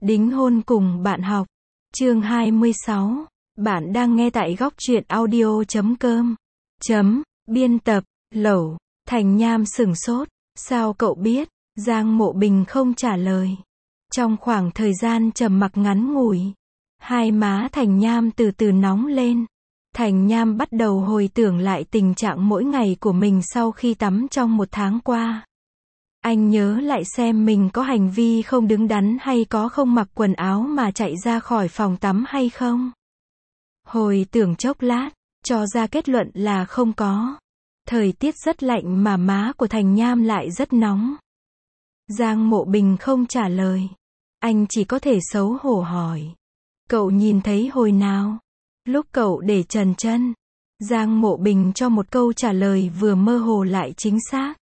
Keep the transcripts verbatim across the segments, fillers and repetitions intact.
Đính hôn cùng bạn học. Chương hai mươi sáu. Bạn đang nghe tại góc truyện audio chấm com. Chấm, biên tập, Lẩu. Thành Nham sửng sốt. Sao cậu biết? Giang Mộ Bình không trả lời. Trong khoảng thời gian trầm mặc ngắn ngủi, hai má Thành Nham từ từ nóng lên. Thành Nham bắt đầu hồi tưởng lại tình trạng mỗi ngày của mình sau khi tắm trong một tháng qua. Anh nhớ lại xem mình có hành vi không đứng đắn hay có không mặc quần áo mà chạy ra khỏi phòng tắm hay không. Hồi tưởng chốc lát, cho ra kết luận là không có. Thời tiết rất lạnh mà má của Thành Nham lại rất nóng. Giang Mộ Bình không trả lời. Anh chỉ có thể xấu hổ hỏi. Cậu nhìn thấy hồi nào? Lúc cậu để trần chân. Giang Mộ Bình cho một câu trả lời vừa mơ hồ lại chính xác.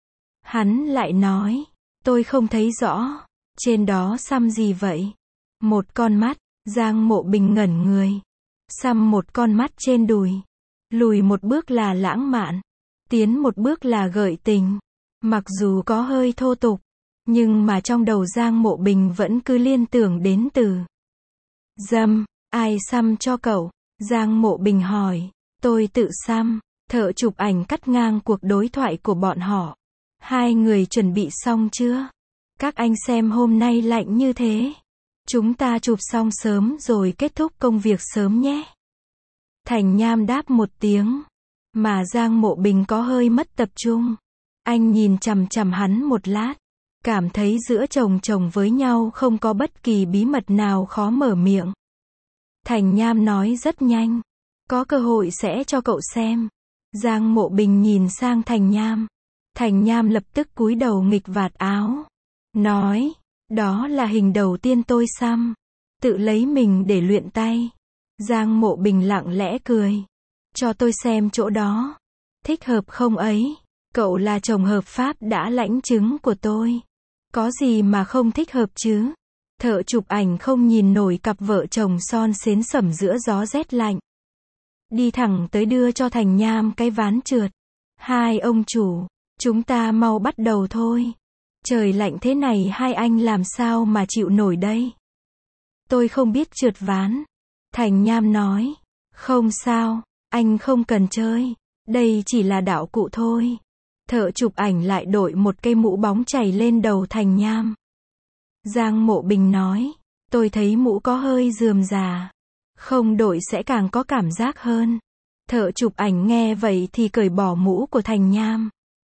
Hắn lại nói, tôi không thấy rõ, trên đó xăm gì vậy? Một con mắt. Giang Mộ Bình ngẩn người. Xăm một con mắt trên đùi. Lùi một bước là lãng mạn, tiến một bước là gợi tình. Mặc dù có hơi thô tục, nhưng mà trong đầu Giang Mộ Bình vẫn cứ liên tưởng đến từ dâm. Ai xăm cho cậu? Giang Mộ Bình hỏi. Tôi tự xăm. Thợ chụp ảnh cắt ngang cuộc đối thoại của bọn họ. Hai người chuẩn bị xong chưa? Các anh xem hôm nay lạnh như thế. Chúng ta chụp xong sớm rồi kết thúc công việc sớm nhé. Thành Nham đáp một tiếng. Mà Giang Mộ Bình có hơi mất tập trung. Anh nhìn chằm chằm hắn một lát. Cảm thấy giữa chồng chồng với nhau không có bất kỳ bí mật nào khó mở miệng. Thành Nham nói rất nhanh. Có cơ hội sẽ cho cậu xem. Giang Mộ Bình nhìn sang Thành Nham. Thành Nham lập tức cúi đầu nghịch vạt áo. Nói, đó là hình đầu tiên tôi xăm. Tự lấy mình để luyện tay. Giang Mộ Bình lặng lẽ cười. Cho tôi xem chỗ đó. Thích hợp không ấy? Cậu là chồng hợp pháp đã lãnh chứng của tôi. Có gì mà không thích hợp chứ? Thợ chụp ảnh không nhìn nổi cặp vợ chồng son xến sẩm giữa gió rét lạnh. Đi thẳng tới đưa cho Thành Nham cái ván trượt. Hai ông chủ, chúng ta mau bắt đầu thôi. Trời lạnh thế này hai anh làm sao mà chịu nổi đây? Tôi không biết trượt ván. Thành Nham nói. Không sao, anh không cần chơi. Đây chỉ là đạo cụ thôi. Thợ chụp ảnh lại đội một cây mũ bóng chảy lên đầu Thành Nham. Giang Mộ Bình nói. Tôi thấy mũ có hơi rườm rà. Không đội sẽ càng có cảm giác hơn. Thợ chụp ảnh nghe vậy thì cởi bỏ mũ của Thành Nham.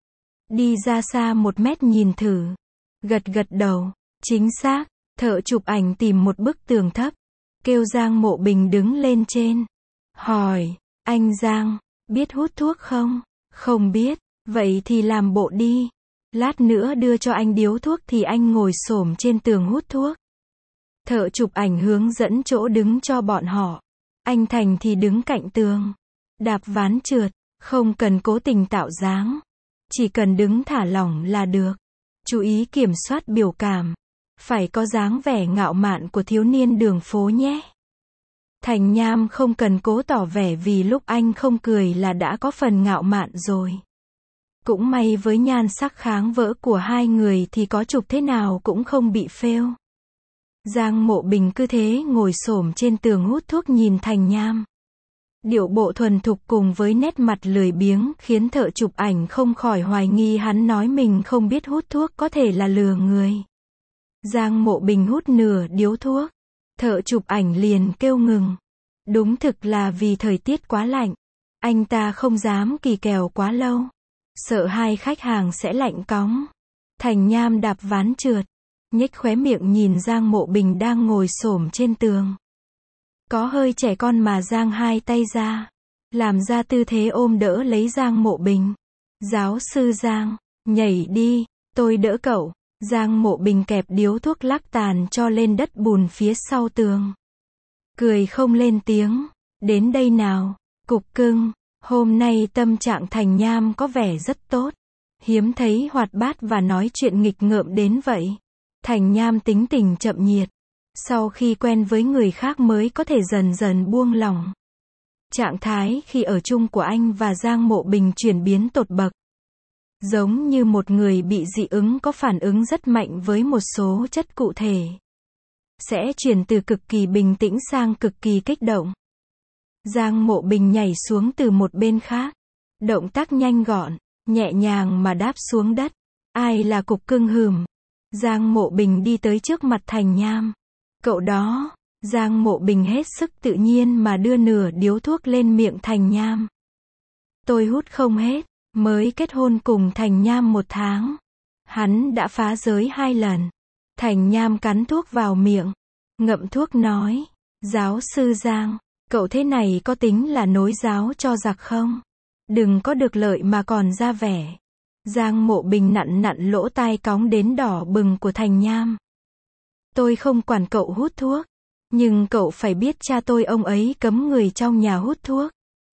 Đi ra xa một mét nhìn thử. Gật gật đầu. Chính xác. Thợ chụp ảnh tìm một bức tường thấp. Kêu Giang Mộ Bình đứng lên trên. Hỏi. Anh Giang, biết hút thuốc không? Không biết. Vậy thì làm bộ đi. Lát nữa đưa cho anh điếu thuốc thì anh ngồi xổm trên tường hút thuốc. Thợ chụp ảnh hướng dẫn chỗ đứng cho bọn họ. Anh Thành thì đứng cạnh tường. Đạp ván trượt. Không cần cố tình tạo dáng. Chỉ cần đứng thả lỏng là được. Chú ý kiểm soát biểu cảm. Phải có dáng vẻ ngạo mạn của thiếu niên đường phố nhé. Thành Nham không cần cố tỏ vẻ vì lúc anh không cười là đã có phần ngạo mạn rồi. Cũng may với nhan sắc kháng vỡ của hai người thì có chụp thế nào cũng không bị phêu. Giang Mộ Bình cứ thế ngồi xổm trên tường hút thuốc nhìn Thành Nham. Điệu bộ thuần thục cùng với nét mặt lười biếng khiến thợ chụp ảnh không khỏi hoài nghi hắn nói mình không biết hút thuốc có thể là lừa người. Giang Mộ Bình hút nửa điếu thuốc. Thợ chụp ảnh liền kêu ngừng. Đúng thực là vì thời tiết quá lạnh. Anh ta không dám kỳ kèo quá lâu. Sợ hai khách hàng sẽ lạnh cóng. Thành Nham đạp ván trượt. Nhếch khóe miệng nhìn Giang Mộ Bình đang ngồi xổm trên tường. Có hơi trẻ con mà giang hai tay ra. Làm ra tư thế ôm đỡ lấy Giang Mộ Bình. Giáo sư Giang, nhảy đi, tôi đỡ cậu. Giang Mộ Bình kẹp điếu thuốc lắc tàn cho lên đất bùn phía sau tường. Cười không lên tiếng. Đến đây nào, cục cưng. Hôm nay tâm trạng Thành Nham có vẻ rất tốt. Hiếm thấy hoạt bát và nói chuyện nghịch ngợm đến vậy. Thành Nham tính tình chậm nhiệt. Sau khi quen với người khác mới có thể dần dần buông lỏng. Trạng thái khi ở chung của anh và Giang Mộ Bình chuyển biến tột bậc. Giống như một người bị dị ứng có phản ứng rất mạnh với một số chất cụ thể. sẽ chuyển từ cực kỳ bình tĩnh sang cực kỳ kích động. Giang Mộ Bình nhảy xuống từ một bên khác. Động tác nhanh gọn, nhẹ nhàng mà đáp xuống đất. Ai là cục cưng hừm? Giang Mộ Bình đi tới trước mặt Thành Nham. Cậu đó. Giang Mộ Bình hết sức tự nhiên mà đưa nửa điếu thuốc lên miệng Thành Nham. Tôi hút không hết, mới kết hôn cùng Thành Nham một tháng. Hắn đã phá giới hai lần. Thành Nham cắn thuốc vào miệng, ngậm thuốc nói, giáo sư Giang, cậu thế này có tính là nối giáo cho giặc không? Đừng có được lợi mà còn ra vẻ. Giang Mộ Bình nặn nặn lỗ tai cóng đến đỏ bừng của Thành Nham. Tôi không quản cậu hút thuốc, nhưng cậu phải biết cha tôi ông ấy cấm người trong nhà hút thuốc.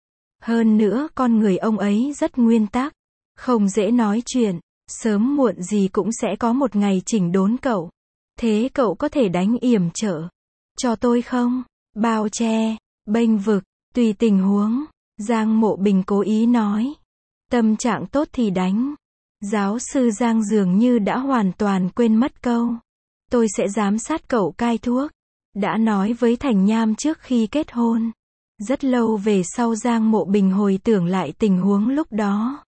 Hơn nữa con người ông ấy rất nguyên tắc, không dễ nói chuyện, sớm muộn gì cũng sẽ có một ngày chỉnh đốn cậu. Thế cậu có thể đánh yểm trợ cho tôi không? Bao che, bênh vực, tùy tình huống. Giang Mộ Bình cố ý nói. Tâm trạng tốt thì đánh. Giáo sư Giang dường như đã hoàn toàn quên mất câu. Tôi sẽ giám sát cậu cai thuốc. Đã nói với Thành Nham trước khi kết hôn. Rất lâu về sau Giang Mộ Bình hồi tưởng lại tình huống lúc đó.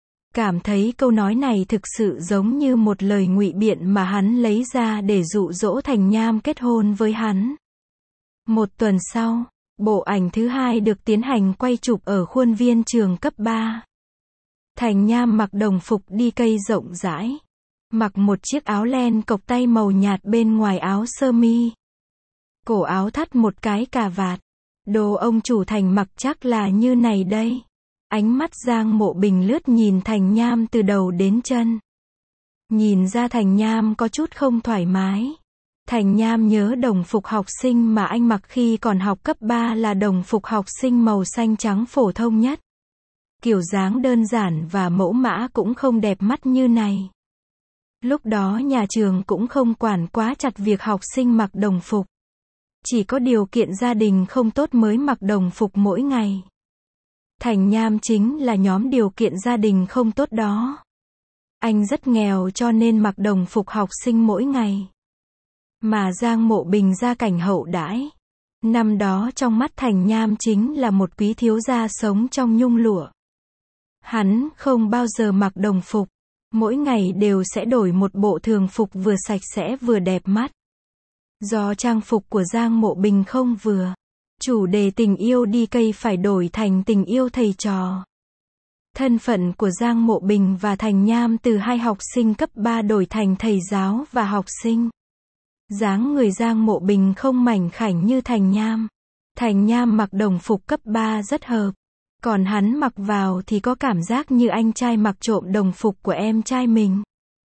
Cảm thấy câu nói này thực sự giống như một lời ngụy biện mà hắn lấy ra để dụ dỗ Thành Nham kết hôn với hắn. Một tuần sau, bộ ảnh thứ hai được tiến hành quay chụp ở khuôn viên trường cấp ba. Thành Nham mặc đồng phục đi cây rộng rãi. Mặc một chiếc áo len cộc tay màu nhạt bên ngoài áo sơ mi. Cổ áo thắt một cái cà vạt. Đồ ông chủ Thành mặc chắc là như này đây. Ánh mắt Giang Mộ Bình lướt nhìn Thành Nham từ đầu đến chân. Nhìn ra Thành Nham có chút không thoải mái. Thành Nham nhớ đồng phục học sinh mà anh mặc khi còn học cấp ba là đồng phục học sinh màu xanh trắng phổ thông nhất. Kiểu dáng đơn giản và mẫu mã cũng không đẹp mắt như này. Lúc đó nhà trường cũng không quản quá chặt việc học sinh mặc đồng phục. Chỉ có điều kiện gia đình không tốt mới mặc đồng phục mỗi ngày. Thành Nham chính là nhóm điều kiện gia đình không tốt đó. Anh rất nghèo cho nên mặc đồng phục học sinh mỗi ngày. Mà Giang Mộ Bình gia cảnh hậu đãi. Năm đó trong mắt Thành Nham chính là một quý thiếu gia sống trong nhung lụa. Hắn không bao giờ mặc đồng phục. Mỗi ngày đều sẽ đổi một bộ thường phục vừa sạch sẽ vừa đẹp mắt. Do trang phục của Giang Mộ Bình không vừa. Chủ đề tình yêu đi cây phải đổi thành tình yêu thầy trò. Thân phận của Giang Mộ Bình và Thành Nham từ hai học sinh cấp ba đổi thành thầy giáo và học sinh. Dáng người Giang Mộ Bình không mảnh khảnh như Thành Nham. Thành Nham mặc đồng phục cấp ba rất hợp. Còn hắn mặc vào thì có cảm giác như anh trai mặc trộm đồng phục của em trai mình.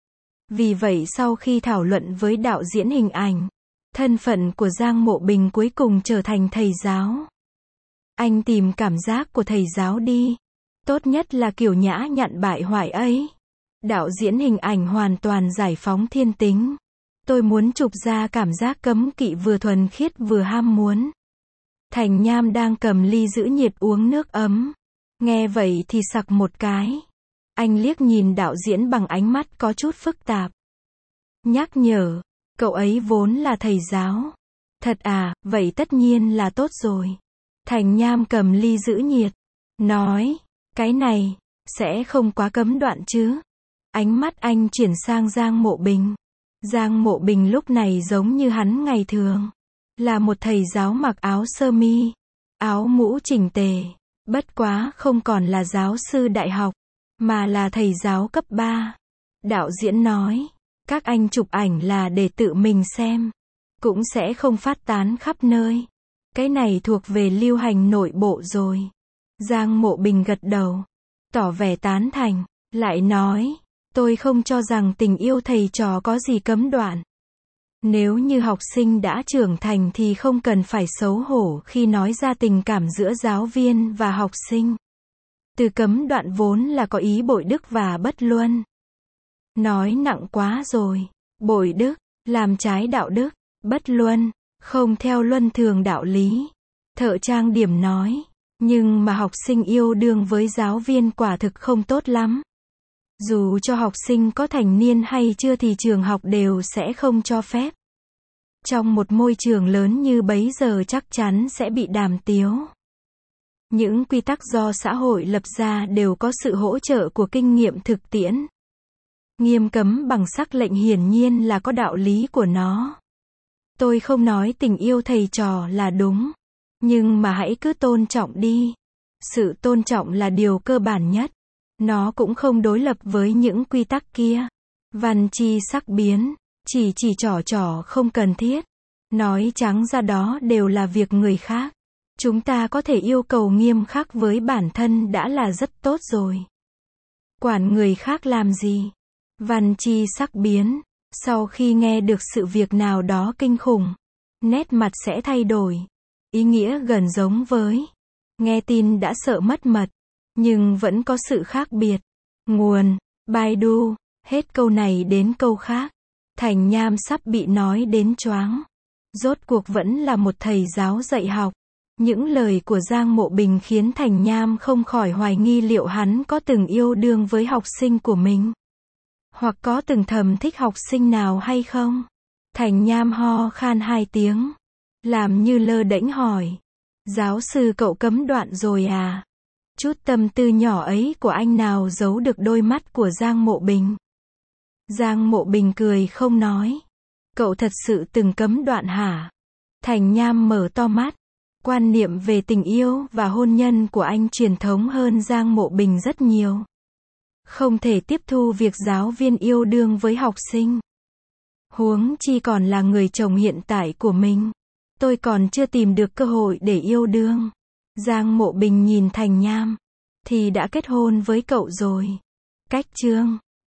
Vì vậy sau khi thảo luận với đạo diễn hình ảnh, thân phận của Giang Mộ Bình cuối cùng trở thành thầy giáo. Anh tìm cảm giác của thầy giáo đi. Tốt nhất là kiểu nhã nhặn bại hoại ấy. Đạo diễn hình ảnh hoàn toàn giải phóng thiên tính. Tôi muốn chụp ra cảm giác cấm kỵ vừa thuần khiết vừa ham muốn. Thành Nham đang cầm ly giữ nhiệt uống nước ấm. Nghe vậy thì sặc một cái. Anh liếc nhìn đạo diễn bằng ánh mắt có chút phức tạp. Nhắc nhở, cậu ấy vốn là thầy giáo. Thật à, vậy tất nhiên là tốt rồi. Thành Nham cầm ly giữ nhiệt. Nói, cái này, sẽ không quá cấm đoạn chứ. Ánh mắt anh chuyển sang Giang Mộ Bình. Giang Mộ Bình lúc này giống như hắn ngày thường. Là một thầy giáo mặc áo sơ mi, áo mũ chỉnh tề. Bất quá không còn là giáo sư đại học, mà là thầy giáo cấp ba. Đạo diễn nói, các anh chụp ảnh là để tự mình xem. Cũng sẽ không phát tán khắp nơi. Cái này thuộc về lưu hành nội bộ rồi. Giang Mộ Bình gật đầu, tỏ vẻ tán thành, lại nói, tôi không cho rằng tình yêu thầy trò có gì cấm đoạn. Nếu như học sinh đã trưởng thành thì không cần phải xấu hổ khi nói ra tình cảm giữa giáo viên và học sinh. Từ cấm đoạn vốn là có ý bội đức và bất luân. Nói nặng quá rồi. Bội đức, làm trái đạo đức, bất luân, không theo luân thường đạo lý. Thợ trang điểm nói, nhưng mà học sinh yêu đương với giáo viên quả thực không tốt lắm. Dù cho học sinh có thành niên hay chưa thì trường học đều sẽ không cho phép. Trong một môi trường lớn như bấy giờ chắc chắn sẽ bị đàm tiếu. Những quy tắc do xã hội lập ra đều có sự hỗ trợ của kinh nghiệm thực tiễn. Nghiêm cấm bằng sắc lệnh hiển nhiên là có đạo lý của nó. Tôi không nói tình yêu thầy trò là đúng, nhưng mà hãy cứ tôn trọng đi. Sự tôn trọng là điều cơ bản nhất. Nó cũng không đối lập với những quy tắc kia. Văn chi sắc biến, chỉ chỉ trỏ trỏ không cần thiết. Nói trắng ra đó đều là việc người khác. Chúng ta có thể yêu cầu nghiêm khắc với bản thân đã là rất tốt rồi. Quản người khác làm gì? Văn chi sắc biến, sau khi nghe được sự việc nào đó kinh khủng, nét mặt sẽ thay đổi. Ý nghĩa gần giống với nghe tin đã sợ mất mật, nhưng vẫn có sự khác biệt. Nguồn: Baidu. Hết câu này đến câu khác. Thành Nham sắp bị nói đến choáng. Rốt cuộc vẫn là một thầy giáo dạy học. Những lời của Giang Mộ Bình khiến Thành Nham không khỏi hoài nghi liệu hắn có từng yêu đương với học sinh của mình. Hoặc có từng thầm thích học sinh nào hay không? Thành Nham ho khan hai tiếng. Làm như lơ đễnh hỏi. Giáo sư cậu cấm đoạn rồi à? Chút tâm tư nhỏ ấy của anh nào giấu được đôi mắt của Giang Mộ Bình. Giang Mộ Bình cười không nói. Cậu thật sự từng cấm đoạn hả? Thành Nham mở to mắt. Quan niệm về tình yêu và hôn nhân của anh truyền thống hơn Giang Mộ Bình rất nhiều. Không thể tiếp thu việc giáo viên yêu đương với học sinh. Huống chi còn là người chồng hiện tại của mình. Tôi còn chưa tìm được cơ hội để yêu đương. Giang Mộ Bình nhìn Thành Nham. Thì đã kết hôn với cậu rồi. Cách chương